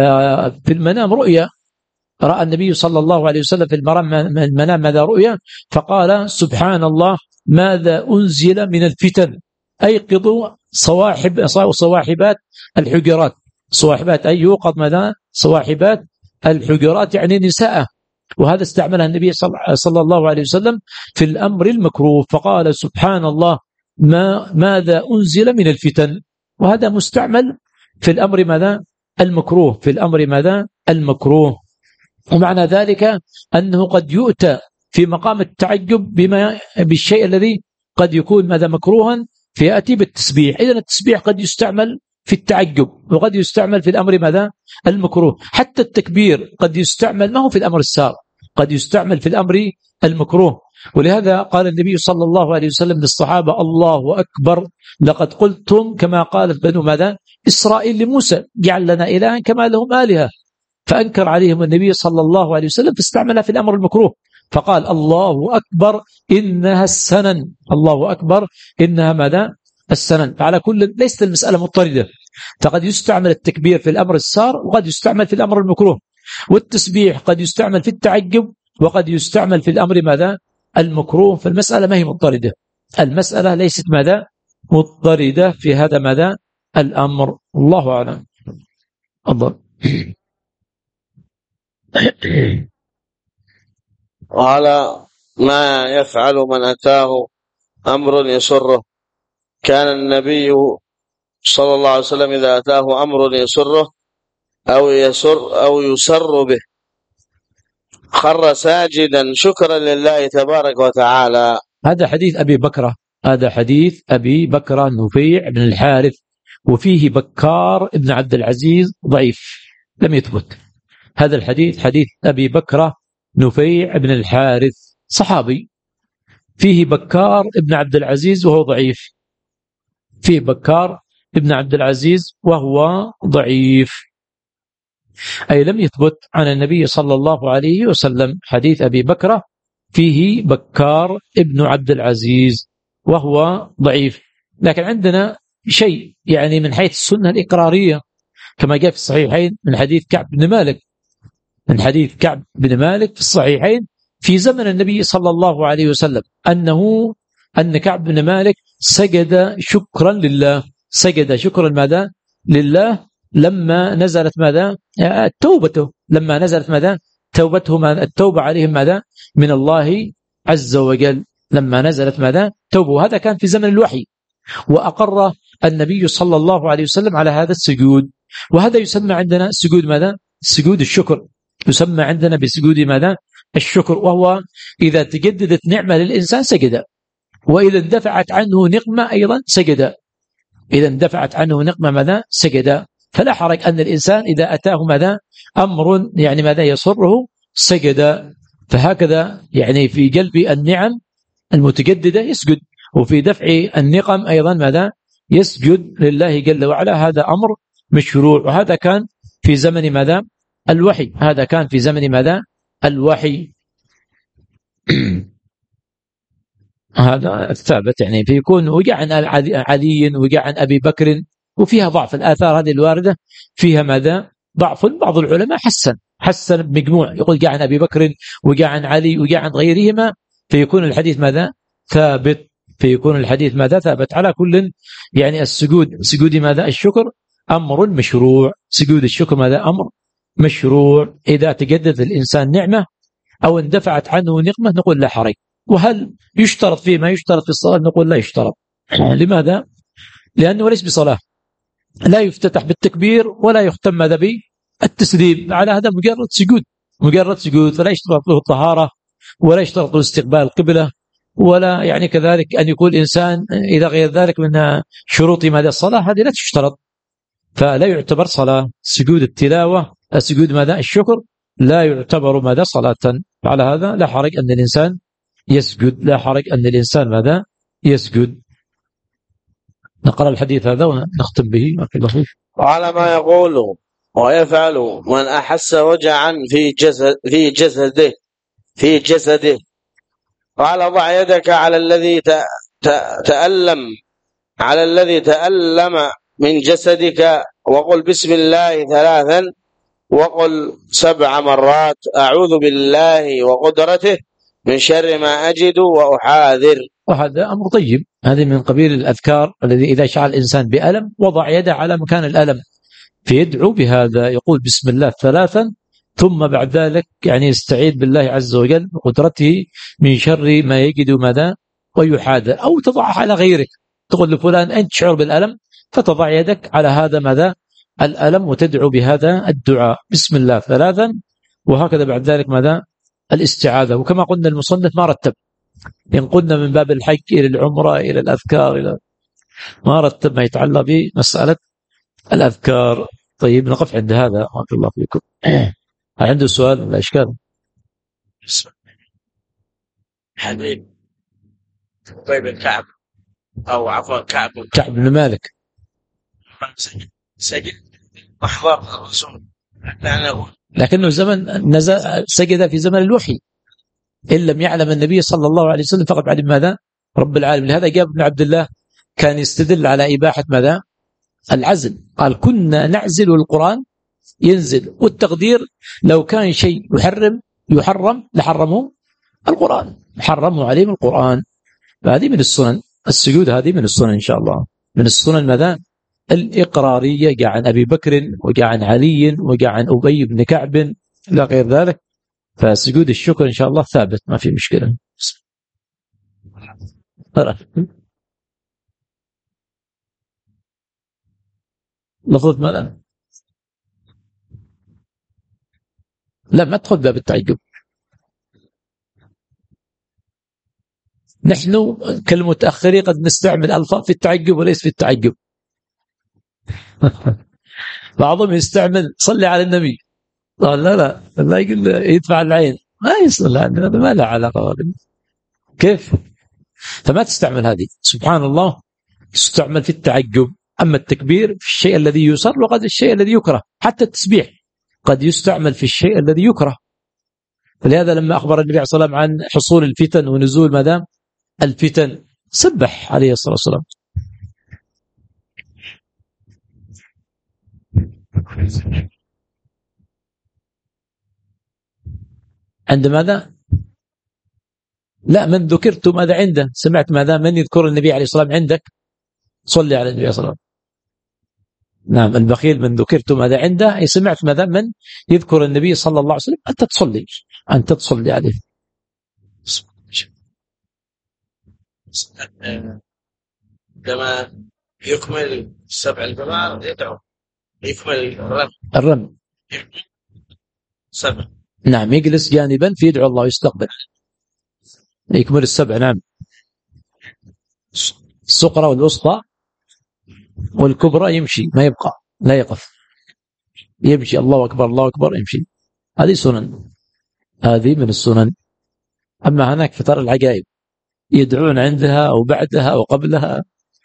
في المنام رؤيا، رأى النبي صلى الله عليه وسلم في المنام ماذا رؤيا، فقال: سبحان الله ماذا أنزل من الفتن، أيقظوا صواحب صواحبات الحجرات، صواحبات أي يوقظ ماذا صواحبات الحجرات يعني نساء. وهذا استعملها النبي صلى الله عليه وسلم في الأمر المكروه، فقال: سبحان الله ما ماذا أنزل من الفتن. وهذا مستعمل في الأمر ماذا المكروه في الأمر ماذا المكروه. ومعنى ذلك أنه قد يؤتى في مقام التعجب بما بالشيء الذي قد يكون ماذا مكروها فيأتي بالتسبيح. إذن التسبيح قد يستعمل في التعجب وقد يستعمل في الأمر ماذا المكروه. حتى التكبير قد يستعمل ما هو في الأمر السار، قد يستعمل في الأمر المكروه. ولهذا قال النبي صلى الله عليه وسلم للصحابة: الله أكبر لقد قلتم كما قالت بنو ماذا إسرائيل لموسى جعل لنا إلها كما لهم آلهة. فأنكر عليهم النبي صلى الله عليه وسلم فاستعملها في الأمر المكروه، فقال: الله أكبر إنها السنن، الله أكبر إنها ماذا السنن. فعلى كل ليست المسألة مضطردة، فقد يستعمل التكبير في الأمر السار وقد يستعمل في الأمر المكروه، والتسبيح قد يستعمل في التعجب وقد يستعمل في الأمر ماذا المكروه. فالمسألة ما هي مضطردة، المسألة ليست ماذا مضطردة في هذا ماذا الأمر. الله أعلم. الله. وعلى ما يفعل من أتاه أمر يسره. كان النبي صلى الله عليه وسلم إذا أتاه أمر يسره أو يسر أو يسر به خر ساجدا شكرا لله تبارك وتعالى. هذا حديث أبي بكرة هذا حديث أبي بكرة نفيع بن الحارث، وفيه بكار ابن عبد العزيز ضعيف لم يثبت. هذا الحديث حديث أبي بكرة نفيع بن الحارث صحابي، فيه بكار ابن عبد العزيز وهو ضعيف، فيه بكار ابن عبد العزيز وهو ضعيف، أي لم يثبت عن النبي صلى الله عليه وسلم. حديث أبي بكرة فيه بكار ابن عبد العزيز وهو ضعيف. لكن عندنا شيء يعني من حيث السنة الإقرارية كما جاء في الصحيحين من حديث كعب بن مالك من حديث كعب بن مالك في الصحيحين في زمن النبي صلى الله عليه وسلم أنه أن كعب بن مالك سجد شكرا لله سجد شكرا ماذا لله لما نزلت ماذا توبته لما نزلت ماذا توبته ماذا التوبة عليهم ماذا من الله عز وجل لما نزلت ماذا توبة. وهذا كان في زمن الوحي، وأقر النبي صلى الله عليه وسلم على هذا السجود. وهذا يسمى عندنا سجود ماذا سجود الشكر، يسمى عندنا بسجود ماذا الشكر، وهو إذا تجددت نعمة للإنسان سجد، وإذا اندفعت عنه نقمة أيضا سجد إذا اندفعت عنه نقمة ماذا سجد. فلا حرج أن الإنسان إذا أتاه ماذا أمر يعني ماذا يسره سجد. فهكذا يعني في جلب النعم المتجددة يسجد، وفي دفع النقم أيضا ماذا يسجد لله جل وعلا. هذا أمر مشروع، وهذا كان في زمن ماذا الوحي هذا كان في زمن ماذا الوحي. هذا الثابت، يعني فيكون وقع عن علي وقع عن أبي بكر، وفيها ضعف. الآثار هذه الواردة فيها ماذا؟ ضعف. بعض العلماء حسن حسن بمجموع، يقول وقع عن أبي بكر وقع عن علي وقع عن غيرهما، فيكون الحديث ماذا؟ ثابت. فيكون الحديث ماذا؟ ثابت. على كل يعني السجود، سجود ماذا؟ الشكر أمر مشروع. سجود الشكر ماذا؟ أمر مشروع. إذا تجدد الإنسان نعمة أو اندفعت عنه نقمة نقول لا حرج. وهل يشترط فيه ما يشترط في الصلاة؟ نقول لا يشترط. لماذا؟ لأنه ليس بصلاة، لا يفتتح بالتكبير ولا يختم ماذا بالتسليم، على هذا مجرد سجود، مجرد سجود، فلا يشترط له الطهارة ولا يشترط له استقبال القبلة، ولا يعني كذلك أن يكون إنسان إذا غير ذلك من شروط ماذا الصلاة هذه لا تشترط، فلا يعتبر صلاة. سجود التلاوة، سجود ماذا؟ الشكر لا يعتبر ماذا؟ صلاة. على هذا لا حرج أن الإنسان يسجد، لا حرج أن الإنسان ماذا؟ يسجد. نقرأ الحديث هذا ونختم به. وعلى ما يقول ويفعل من أحس وجعا في جسد في جسده في جسده قال ضع يدك على الذي تألم على الذي تألم من جسدك وقل بسم الله ثلاثا وقل سبع مرات أعوذ بالله وقدرته من شر ما أجد وأحاذر. وهذا أمر طيب، هذه من قبيل الأذكار الذي إذا شعر الإنسان بألم وضع يده على مكان الألم فيدعو بهذا، يقول بسم الله ثلاثا، ثم بعد ذلك يعني يستعيذ بالله عز وجل وقدرته من شر ما يجد ماذا ويحاذر. أو تضعها على غيرك، تقول لفلان أنت تشعر بالألم فتضع يدك على هذا ماذا الألم وتدعو بهذا الدعاء بسم الله ثلاثا، وهكذا بعد ذلك ماذا الاستعاذة. وكما قلنا المصنف ما رتب، إن قلنا من باب الحج إلى العمرة إلى الأذكار إلى ما رتب ما يتعلق بمسألة الأذكار. طيب نقف عند هذا. بارك الله فيكم. هل عنده سؤال ولا إشكال؟ حبيب طيب الكعب أو عفوا كعب كعب بن مالك سجد أحضر الرسول لكنه زمن نزل سجد في زمن الوحي، إن لم يعلم النبي صلى الله عليه وسلم فقد علم ماذا رب العالمين. لهذا جاب ابن عبد الله كان يستدل على إباحة ماذا العزل، قال كنا نعزل القرآن ينزل، والتقدير لو كان شيء يحرم يحرم لحرمه القرآن، حرمه عليهم القرآن. فهذه من السنن، السجود هذه من السنن إن شاء الله، من السنن ماذا الإقرارية، جاء عن أبي بكر وجاء عن علي وجاء عن أبي بن كعب إلى غير ذلك. فسجود الشكر إن شاء الله ثابت ما في مشكلة. لفظة ماذا؟ لا ما تدخل باب التعجب. نحن كالمتأخرين قد نستعمل ألفاظ في التعجب وليس في التعجب. بعضهم يستعمل صلي على النبي، قال لا لا لا يقول يدفع العين، ما يصلي على النبي، ما له علاقة. كيف؟ فما تستعمل هذه، سبحان الله تستعمل في التعجب. أما التكبير في الشيء الذي يسر، وقد الشيء الذي يكره، حتى التسبيح قد يستعمل في الشيء الذي يكره. فلهذا لما أخبر النبي عليه الصلاة والسلام عن حصول الفتن ونزول مدام الفتن سبح عليه الصلاة والسلام. عند ماذا؟ لا من ذكرت ماذا عنده، سمعت ماذا من يذكر النبي عليه الصلاة والسلام عندك صلي على النبي صلى الله عليه وسلم. نعم البخيل من ذكرت ماذا عنده، أي سمعت ماذا من يذكر النبي صلى الله عليه وسلم أنت تصلي، أنت تصلي عليه. كما يكمل سبع الجمال يدعو يكمل الرمي الرمي سبع. نعم يجلس جانبا فيدعو الله يستقبل يكمل السبع. نعم الصقرة والوسطى والكبرى يمشي ما يبقى لا يقف، يمشي الله أكبر الله أكبر يمشي. هذه سنن، هذه من السنن. أما هناك فطر العجائب يدعون عندها أو بعدها أو قبلها،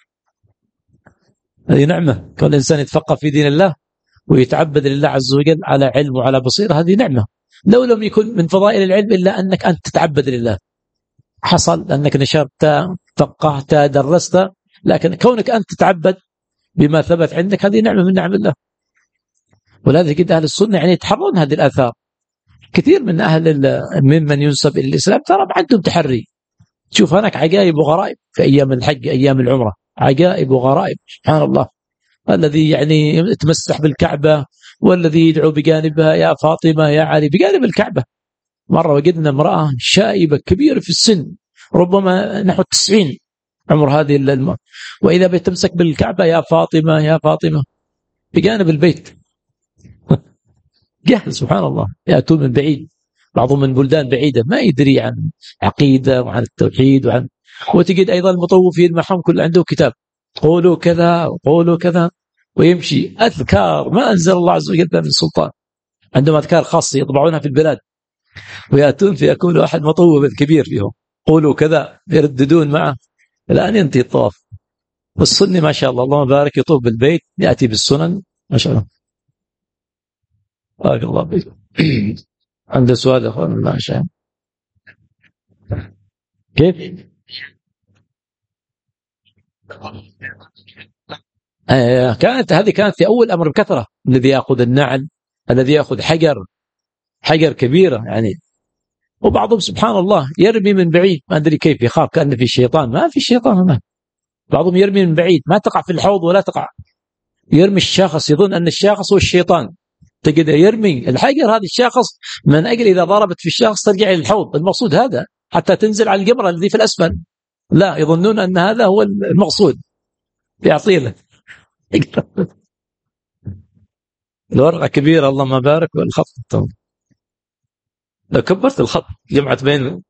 هذه نعمة. كل إنسان يتفقه في دين الله ويتعبد لله عز وجل على علم وعلى بصيرة، هذه نعمة. لو لم يكن من فضائل العلم إلا أنك أنت تتعبد لله، حصل أنك نشرت فقهت درست، لكن كونك أنت تتعبد بما ثبت عندك هذه نعمة من نعم الله. ولذلك كده أهل السنة يعني يتحرون هذه الآثار. كثير من أهل ممن ينسب إلى الإسلام ترى ما عندهم تحري. تشوف هناك عجائب وغرائب في أيام الحج أيام العمرة، عجائب وغرائب سبحان الله. الذي يعني يتمسح بالكعبة، والذي يدعو بجانبها يا فاطمة يا علي بجانب الكعبة. مرة وجدنا امرأة شائبة كبيرة في السن، ربما نحو التسعين عمر هذه المرأة، وإذا بتمسك بالكعبة يا فاطمة يا فاطمة بجانب البيت. جهل سبحان الله، يأتون من بعيد، بعضهم من بلدان بعيدة ما يدري عن عقيدة وعن التوحيد وعن. وتجد أيضا المطوفين معهم كل عنده كتاب قولوا كذا وقولوا كذا، ويمشي أذكار ما أنزل الله عز وجل من سلطان، عندهم أذكار خاصة يطبعونها في البلاد، ويأتون فيكون واحد مطوب كبير فيهم قولوا كذا يرددون معه الآن ينتهي الطواف. والسني ما شاء الله اللهم بارك يطوف بالبيت يأتي بالسنن ما شاء الله. بارك الله فيك. عنده سؤال يا أخوان ما شاء كيف؟ آه كانت هذه كانت في أول أمر بكثرة، الذي يأخذ النعل، الذي يأخذ حجر حجر كبيرة يعني. وبعضهم سبحان الله يرمي من بعيد ما أدري كيف، يخاف كأن في شيطان، ما في شيطان هناك. بعضهم يرمي من بعيد ما تقع في الحوض ولا تقع، يرمي الشاخص يظن أن الشاخص هو الشيطان، تجد يرمي الحجر هذا الشاخص من أجل إذا ضربت في الشاخص ترجع إلى الحوض، المقصود هذا حتى تنزل على الجمرة الذي في الأسفل، لا يظنون أن هذا هو المقصود يعطيه له. الورقة كبيرة اللهم بارك، والخط طبعا. لو كبرت الخط جمعت بين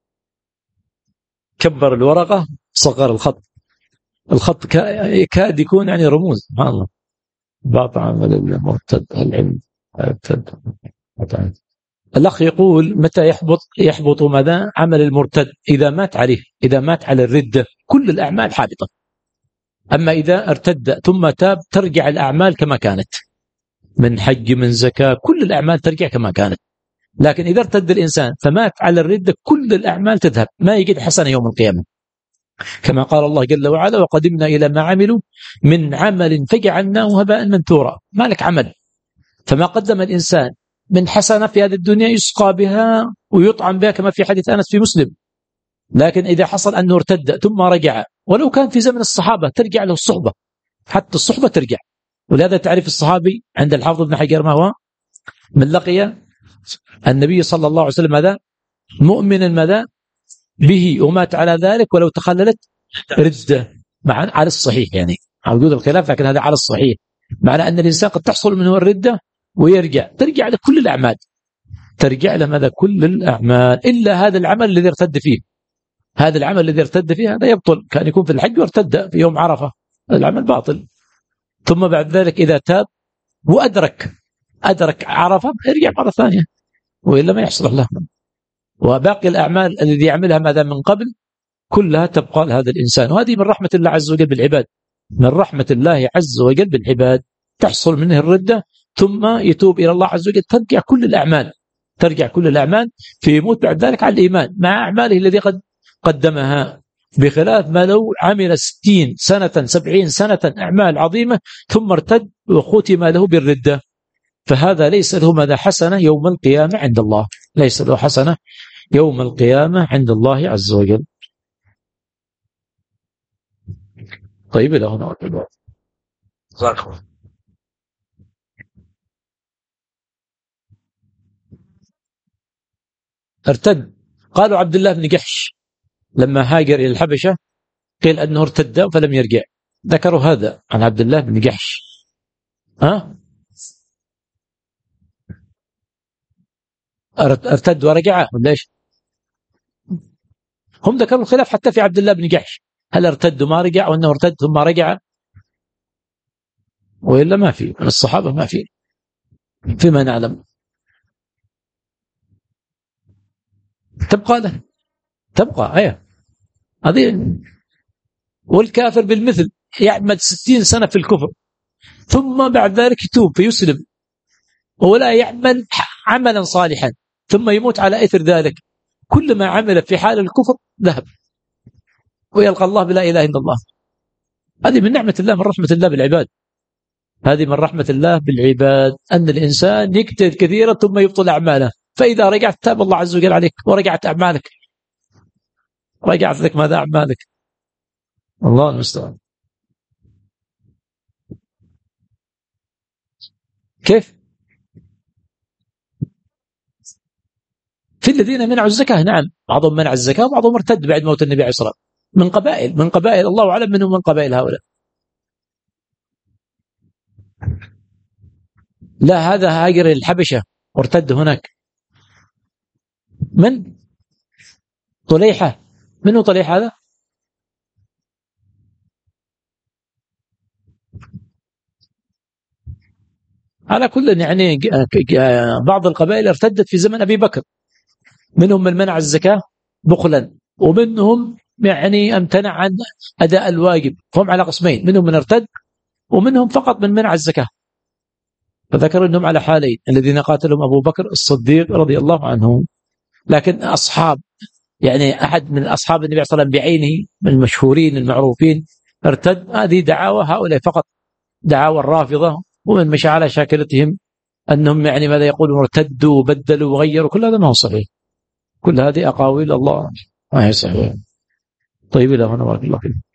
كبر الورقة صغر الخط، الخط كاد يكون يعني رموز سبحان الله. بعض عمل المرتد العلم مرتد. الأخ يقول متى يحبط يحبط ماذا عمل المرتد؟ إذا مات عليه، إذا مات على الردة كل الأعمال حابطة. أما إذا ارتد ثم تاب ترجع الأعمال كما كانت، من حج من زكاة كل الأعمال ترجع كما كانت. لكن إذا ارتد الإنسان فمات على الردة كل الأعمال تذهب، ما يجد حسنة يوم القيامة، كما قال الله جل وعلا وقدمنا إلى ما عملوا من عمل فجعلناه هباء منثورا. ما لك عمل، فما قدم الإنسان من حسنة في هذه الدنيا يسقى بها ويطعم بها كما في حديث أنس في مسلم. لكن إذا حصل أنه ارتد ثم رجع ولو كان في زمن الصحابة ترجع له الصحبة، حتى الصحبة ترجع. ولهذا تعرف الصحابي عند الحافظ بن حجر ما هو؟ من لقي النبي صلى الله عليه وسلم هذا مؤمنا ماذا به ومات على ذلك ولو تخللت ردة، مع على الصحيح يعني على وجود الخلاف، لكن هذا على الصحيح، معنى أن الإنسان قد تحصل منه الردة ويرجع، ترجع لكل الأعمال، ترجع لماذا كل الأعمال إلا هذا العمل الذي ارتد فيه. هذا العمل الذي ارتد فيه هذا يبطل، كان يكون في الحج وارتد في يوم عرفة، هذا العمل باطل. ثم بعد ذلك إذا تاب وأدرك أدرك عرفة يرجع مرة ثانية، وإلا ما يحصل له. وباقي الأعمال الذي يعملها ماذا من قبل كلها تبقى لهذا الإنسان. وهذه من رحمة الله عز وجل بالعباد، من رحمة الله عز وجل بالعباد، تحصل منه الردة ثم يتوب إلى الله عز وجل ترجع كل الأعمال، ترجع كل الأعمال في يموت بعد ذلك على الإيمان مع أعماله الذي قد قدمها، بخلاف ما لو عمل ستين سنة سبعين سنة أعمال عظيمة ثم ارتد وختم له بالردة، فهذا ليس له ماذا حسنة يوم القيامة عند الله، ليس له حسنة يوم القيامة عند الله عز وجل. طيب إلى هنا ارتد. قالوا عبد الله بن جحش لما هاجر إلى الحبشة قيل أنه ارتد فلم يرجع، ذكروا هذا عن عبد الله بن جحش. ها ارتد ورجع ليش؟ هم ذكروا الخلاف حتى في عبد الله بن جحش، هل ارتد وما رجع وأنه ارتد ثم رجع، وإلا ما في من الصحابة ما في فيما نعلم. تبقى له تبقى ايه هذه. والكافر بالمثل يعمل ستين سنة في الكفر ثم بعد ذلك يتوب فيسلم ولا يعمل عملا صالحا ثم يموت على إثر ذلك، كل ما عمل في حال الكفر ذهب ويلقى الله بلا إله إلا الله. هذه من نعمة الله، من رحمة الله بالعباد. هذه من رحمة الله بالعباد، أن الإنسان يجتهد كثيرا ثم يبطل أعماله، فإذا رجعت تاب الله عز وجل عليك ورجعت أعمالك، رجعت لك ماذا أعمالك. الله المستعان. كيف؟ في الذين منعوا الزكاة، نعم، بعضهم منع الزكاة وبعضهم ارتد بعد موت النبي عليه الصلاة والسلام، من قبائل من قبائل الله أعلم منهم من قبائل هؤلاء. لا، هذا هاجر الحبشة وارتد هناك. من؟ طليحة. منه طليحة هذا؟ على كل يعني بعض القبائل ارتدت في زمن أبي بكر، منهم من منع الزكاة بخلا، ومنهم يعني امتنع عن أداء الواجب، فهم على قسمين، منهم من ارتد ومنهم فقط من منع الزكاة. فذكر أنهم على حالين، الذين قاتلهم أبو بكر الصديق رضي الله عنه. لكن أصحاب يعني أحد من أصحاب النبي صلى الله عليه وسلم بعينه من المشهورين المعروفين ارتد، هذه دعاوى هؤلاء فقط، دعاوى الرافضة، ومن مشى على شاكلتهم أنهم يعني ماذا يقولون ارتدوا وبدلوا وغيروا، كل هذا ما هو صحيح، كل هذه أقاويل الله ما هي صحيح. طيب، إلى هنا بارك الله فيك.